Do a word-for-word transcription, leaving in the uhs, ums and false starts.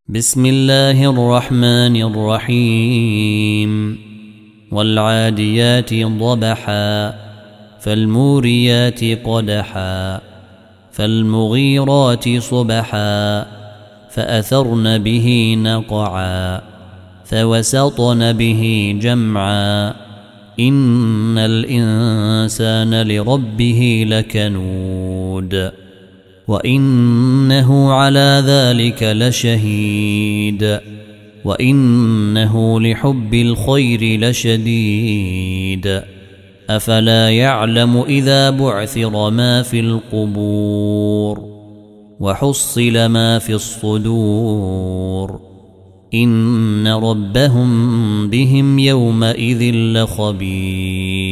بسم الله الرحمن الرحيم والعاديات ضبحا فالموريات قدحا فالمغيرات صبحا فأثرن به نقعا فوسطن به جمعا إن الإنسان لربه لكنود وإنه على ذلك لشهيد وإنه لحب الخير لشديد أفلا يعلم إذا بعثر ما في القبور وحصل ما في الصدور إن ربهم بهم يومئذ لخبير.